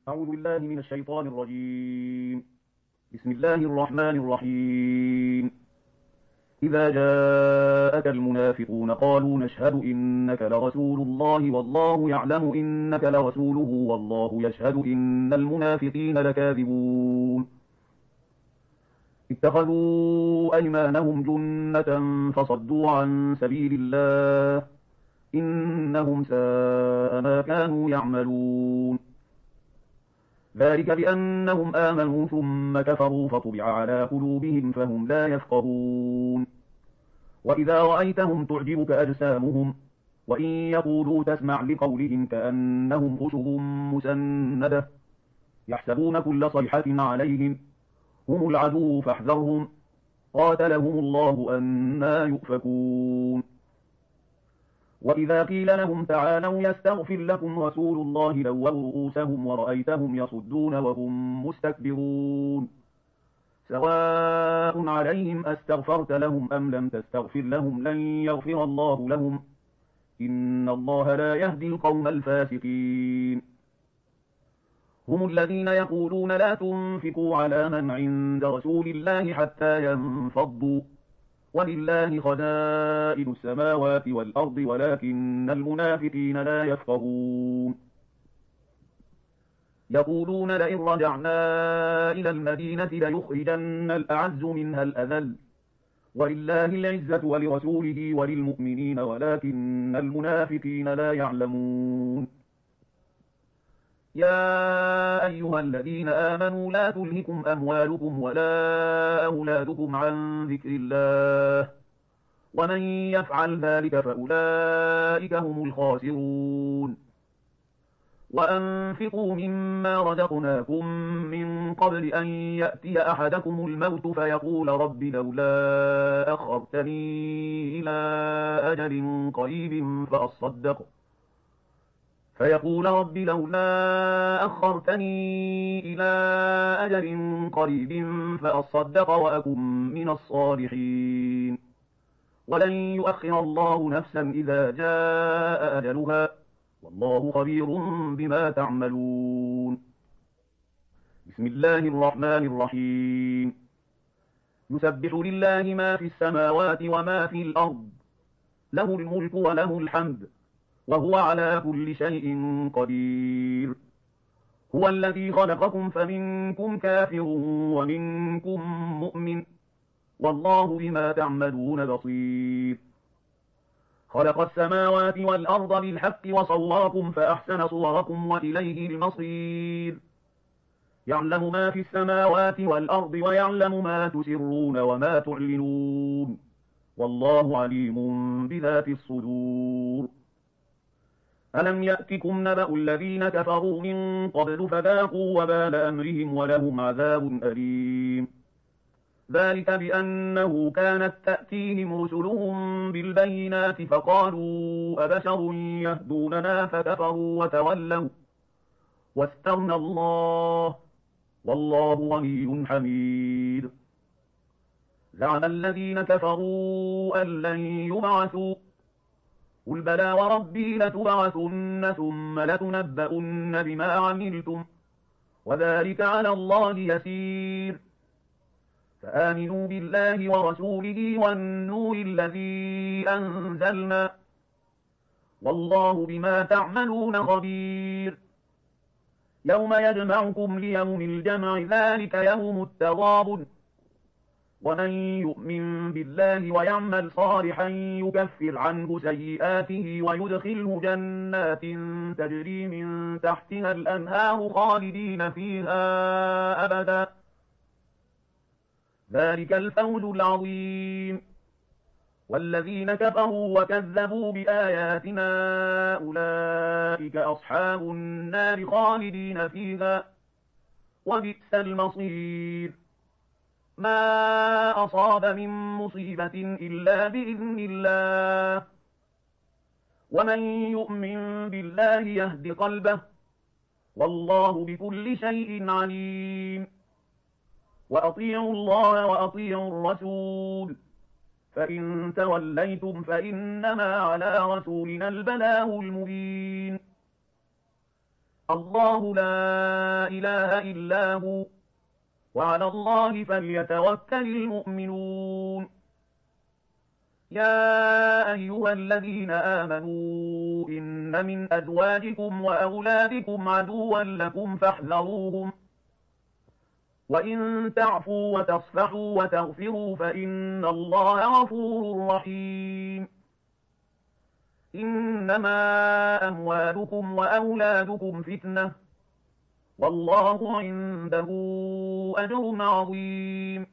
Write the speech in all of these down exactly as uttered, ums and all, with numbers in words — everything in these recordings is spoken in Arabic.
أعوذ بالله من الشيطان الرجيم. بسم الله الرحمن الرحيم. إذا جاءك المنافقون قالوا نشهد إنك لرسول الله والله يعلم إنك لرسوله والله يشهد إن المنافقين لكاذبون. اتخذوا أيمانهم جنة فصدوا عن سبيل الله إنهم ساء ما كانوا يعملون. ذلك بأنهم آمنوا ثم كفروا فطبع على قلوبهم فهم لا يفقهون. وإذا رأيتهم تعجبك أجسامهم وإن يقولوا تسمع لقولهم كأنهم خشب مسندة يحسبون كل صيحة عليهم هم العدو فاحذرهم قاتلهم الله أنى يؤفكون. وإذا قيل لهم تعالوا يستغفر لكم رسول الله لووا رؤوسهم ورأيتهم يصدون وهم مستكبرون. سواء عليهم أستغفرت لهم أم لم تستغفر لهم لن يغفر الله لهم إن الله لا يهدي القوم الفاسقين. هم الذين يقولون لا تنفقوا على من عند رسول الله حتى ينفضوا ولله خزائن السماوات والأرض ولكن المنافقين لا يفقهون. يقولون لئن رجعنا إلى المدينة ليخرجن الأعز منها الأذل ولله العزة ولرسوله وللمؤمنين ولكن المنافقين لا يعلمون. يا أيها الذين آمنوا لا تلهكم أموالكم ولا أولادكم عن ذكر الله ومن يفعل ذلك فأولئك هم الخاسرون. وأنفقوا مما رزقناكم من قبل أن يأتي أحدكم الموت فيقول رب لولا أخرتني إلى أجل قريب فأصدق فيقول رب لولا أخرتني إلى أجل قريب فأصدق وأكن من الصالحين. ولن يؤخر الله نفسا إذا جاء أجلها والله خبير بما تعملون. بسم الله الرحمن الرحيم. يسبح لله ما في السماوات وما في الأرض له الملك وله الحمد وهو على كل شيء قدير. هو الذي خلقكم فمنكم كافر ومنكم مؤمن والله بما تعملون بصير. خلق السماوات والأرض بالحق وصوركم فأحسن صوركم وإليه المصير. يعلم ما في السماوات والأرض ويعلم ما تسرون وما تعلنون والله عليم بذات الصدور. ألم يأتكم نبأ الذين كفروا من قبل فذاقوا وبال أمرهم ولهم عذاب أليم. ذلك بأنه كانت تأتيهم رسلهم بالبينات فقالوا أبشر يهدوننا فكفروا وتولوا واستغنى الله والله غني حميد. زعم الذين كفروا أن لن يبعثوا قل بلى وربي لتبعثن ثم لتنبؤن بما عملتم وذلك على الله يسير. فآمنوا بالله ورسوله والنور الذي أنزلنا والله بما تعملون خبير. يوم يجمعكم ليوم الجمع ذلك يوم التغابن ومن يؤمن بالله ويعمل صالحا يكفر عنه سيئاته ويدخله جنات تجري من تحتها الأنهار خالدين فيها أبدا ذلك الفوز العظيم. والذين كفروا وكذبوا بآياتنا أولئك أصحاب النار خالدين فيها وبئس المصير. ما أصاب من مصيبة إلا بإذن الله ومن يؤمن بالله يهد قلبه والله بكل شيء عليم. وأطيعوا الله وأطيعوا الرسول فإن توليتم فإنما على رسولنا البلاغ المبين. الله لا إله إلا هو وعلى الله فليتوكل المؤمنون يا أيها الذين آمنوا إن من أزواجكم وأولادكم عدوا لكم فاحذروهم وإن تعفوا وتصفحوا وتغفروا فإن الله غفور رحيم إنما أموالكم وأولادكم فتنة والله عنده أجر عظيم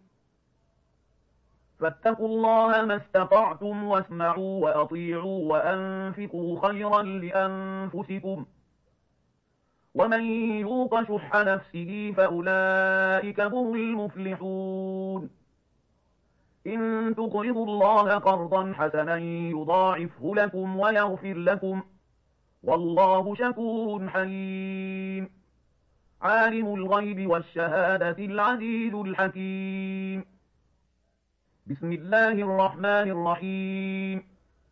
فاتقوا الله ما استطعتم واسمعوا وأطيعوا وأنفقوا خيرا لأنفسكم ومن يوق شح نفسه فأولئك هم المفلحون إن تقرضوا الله قرضا حسنا يضاعفه لكم ويغفر لكم والله شكور حليم عالم الغيب والشهادة العزيز الحكيم بسم الله الرحمن الرحيم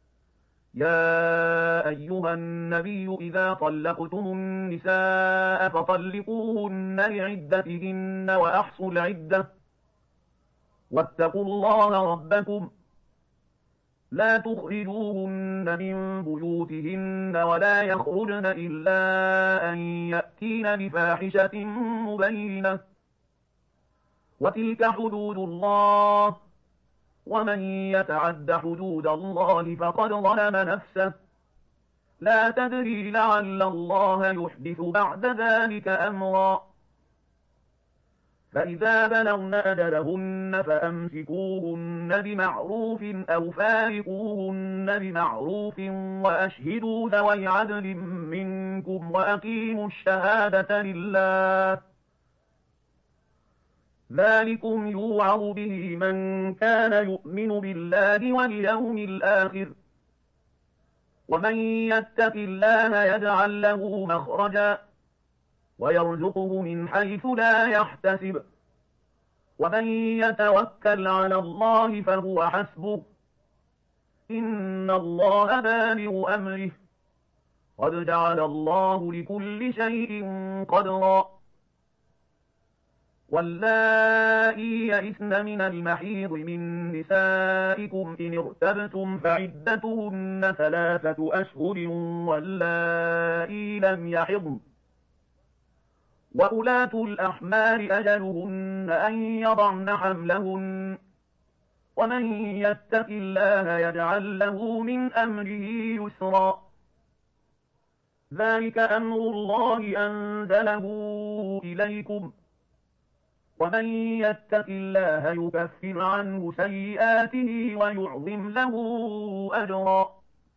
يا أيها النبي إذا طلقتم النساء فطلقوهن لعدتهن وأحصوا العدة واتقوا الله ربكم لا تخرجوهن من بيوتهن ولا يخرجن إلا أن يأتين بفاحشة مبينة وتلك حدود الله ومن يتعد حدود الله فقد ظلم نفسه لا تدري لعل الله يحدث بعد ذلك أمرا فإذا بلغن أجلهن فأمسكوهن بمعروف أو فارقوهن بمعروف وأشهدوا ذوي عدل منكم وأقيموا الشهادة لله ذلكم يوعظ به من كان يؤمن بالله واليوم الآخر ومن يتق الله يجعل له مخرجا ويرزقه من حيث لا يحتسب ومن يتوكل على الله فهو حسبه إن الله بالغ أمره قد جعل الله لكل شيء قدرا واللائي يئسن من المحيض من نسائكم إن ارتبتم فعدتهن ثلاثة أشهر واللائي لم يحضن وأولاة الأحمال أجلهن أن يضعن حملهن ومن يتق الله يجعل له من أمره يسرا ذلك أمر الله أنزله إليكم ومن يتق الله يكفر عنه سيئاته ويعظم له أجرا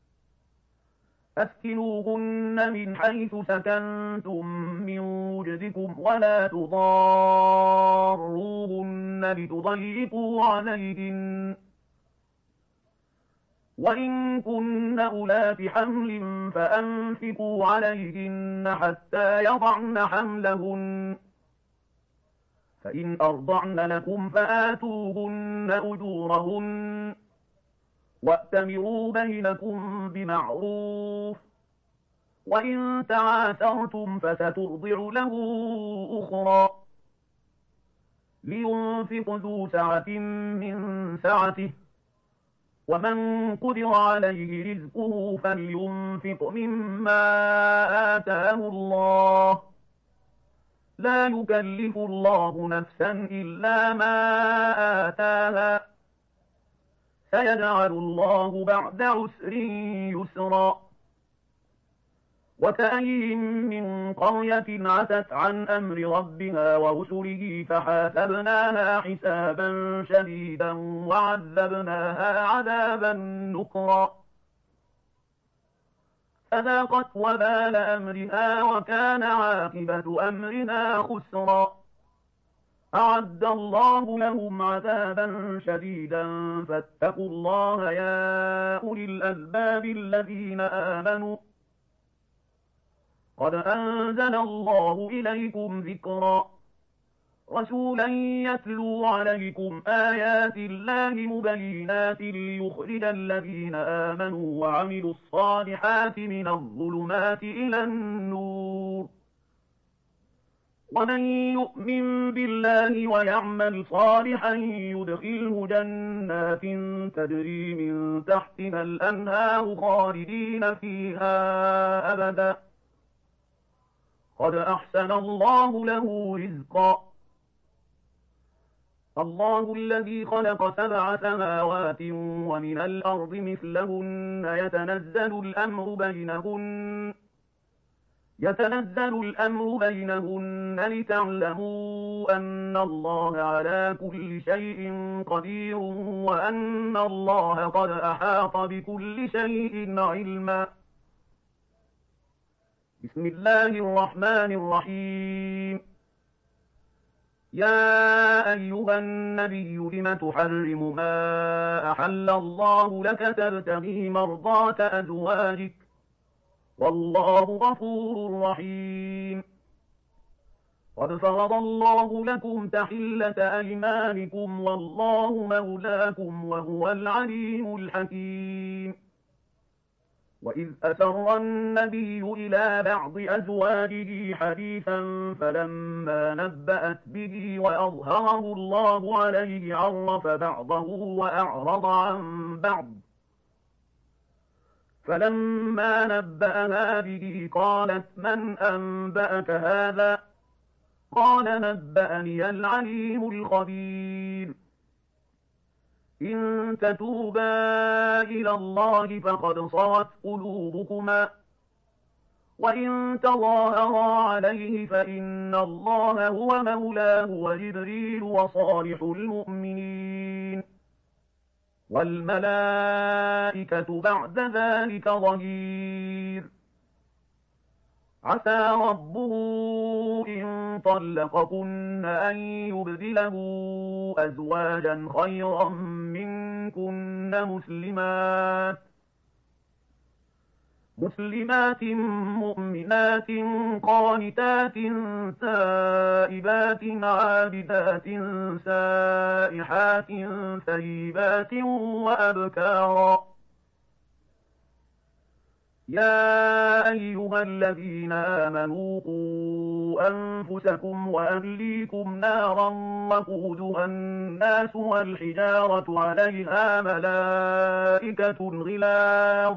أسكنوهن من حيث سكنتم من وجدكم ولا تضاروهن لتضيقوا عليهن وإن كن أولات حمل فأنفقوا عليهن حتى يضعن حملهن فإن أرضعن لكم فآتوهن أجورهن وأتمروا بينكم بمعروف وإن تعاثرتم فسترضع له أخرى لينفق ذو سعة من سعته ومن قدر عليه رزقه فلينفق مما آتاه الله لا يكلف الله نفسا إلا ما آتاها سيجعل الله بعد عسر يسرا وكأين من قرية عتت عن أمر ربها ورسله فحاسبناها حسابا شديدا وعذبناها عذابا نكرا فذاقت وبال أمرها وكان عاقبة أمرنا خسرا أعد الله لهم عذابا شديدا فاتقوا الله يا أولي الألباب الذين آمنوا قد أنزل الله إليكم ذكرا رسولا يتلو عليكم آيات الله مبينات ليخرج الذين آمنوا وعملوا الصالحات من الظلمات إلى النور ومن يؤمن بالله ويعمل صالحا يدخله جنات تجري من تحتها الأنهار خالدين فيها أبدا قد أحسن الله له رزقا الله الذي خلق سبع سماوات ومن الأرض مثلهن يتنزل الأمر بينهن يتنزل الأمر بينهن لتعلموا أن الله على كل شيء قدير وأن الله قد أحاط بكل شيء علما. بسم الله الرحمن الرحيم. يا أيها النبي لم تحرم ما أحل الله لك تبتغي مرضات أزواجك والله غفور رحيم. قد فرض الله لكم تحلة أيمانكم والله مولاكم وهو العليم الحكيم. وإذ أسر النبي إلى بعض أزواجه حديثا فلما نبأت به وأظهره الله عليه عرف بعضه وأعرض عن بعض فلما نبأها به قالت من أنبأك هذا قال نبأني العليم الخبير. إن تتوبا إلى الله فقد صغت قلوبكما وإن تظاهرا عليه فإن الله هو مولاه وجبريل وصالح المؤمنين والملائكة بعد ذلك ظهير. عسى ربه إن طلقكن أن يبدله أزواجا خيرا منكن مسلمات مسلمات مؤمنات قانتات تائبات عابدات سائحات ثيبات وأبكارا. يا أيها الذين آمنوا قوا أنفسكم وأهليكم نارا وقودها الناس والحجارة عليها ملائكة غلاظ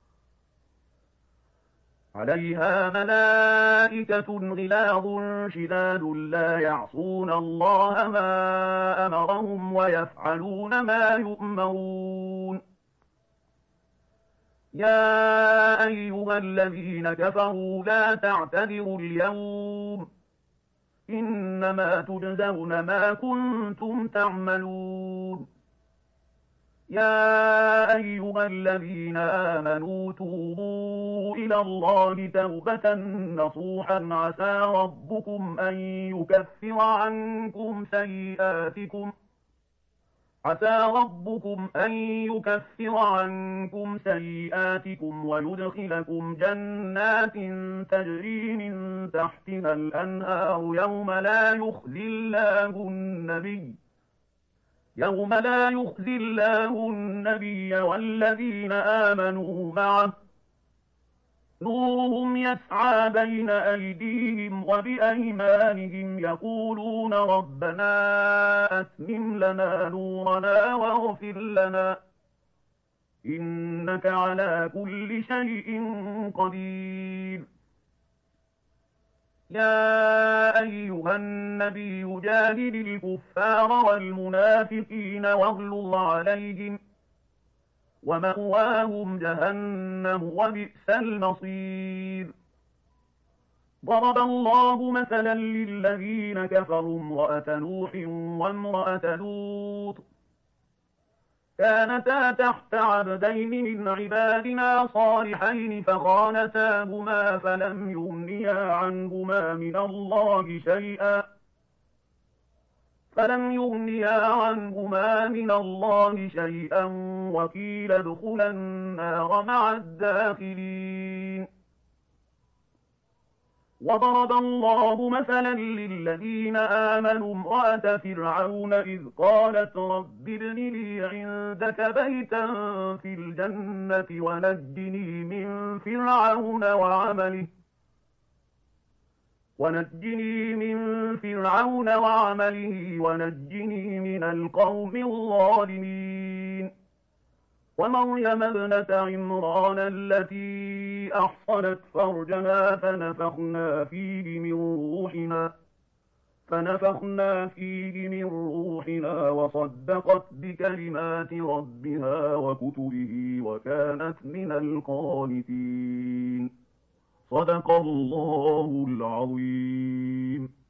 عليها ملائكة غلاظ شداد لا يعصون الله ما أمرهم ويفعلون ما يؤمرون. يا أيها الذين كفروا لا تعتذروا اليوم إنما تجزون ما كنتم تعملون. يا أيها الذين آمنوا توبوا إلى الله توبة نصوحا عسى ربكم أن يكفر عنكم سيئاتكم عسى ربكم أن يكفر عنكم سيئاتكم ويدخلكم جنات تجري من تحتها الأنهار يوم لا يخزي الله النبي يوم لا يخزي الله النبي والذين آمنوا معه نورهم يسعى بين أيديهم وبأيمانهم يقولون ربنا أتمم لنا نورنا واغفر لنا إنك على كل شيء قدير. يا أيها النبي جاهد الكفار والمنافقين واغلظ عليهم ومأواهم جهنم وبئس المصير. ضرب الله مثلا للذين كفروا امرأة نوح وامرأة لوط كانتا تحت عبدين من عبادنا صالحين فخانتاهما فلم يغنيا عنهما من الله شيئا فلم يغنيا عنهما من الله شيئا وقيل ادخلا النار مع الداخلين. وضرب الله مثلا للذين آمنوا امرأة فرعون إذ قالت رب ابن لي عندك بيتا في الجنة ونجني من فرعون وعمله ونجني من فرعون وعمله ونجني من القوم الظالمين ومريم ابنة عمران التي أحصنت فرجها فنفخنا فيه من روحنا فنفخنا فيه من روحنا وصدقت بكلمات ربها وكتبه وكانت من القانتين صدق الله العظيم.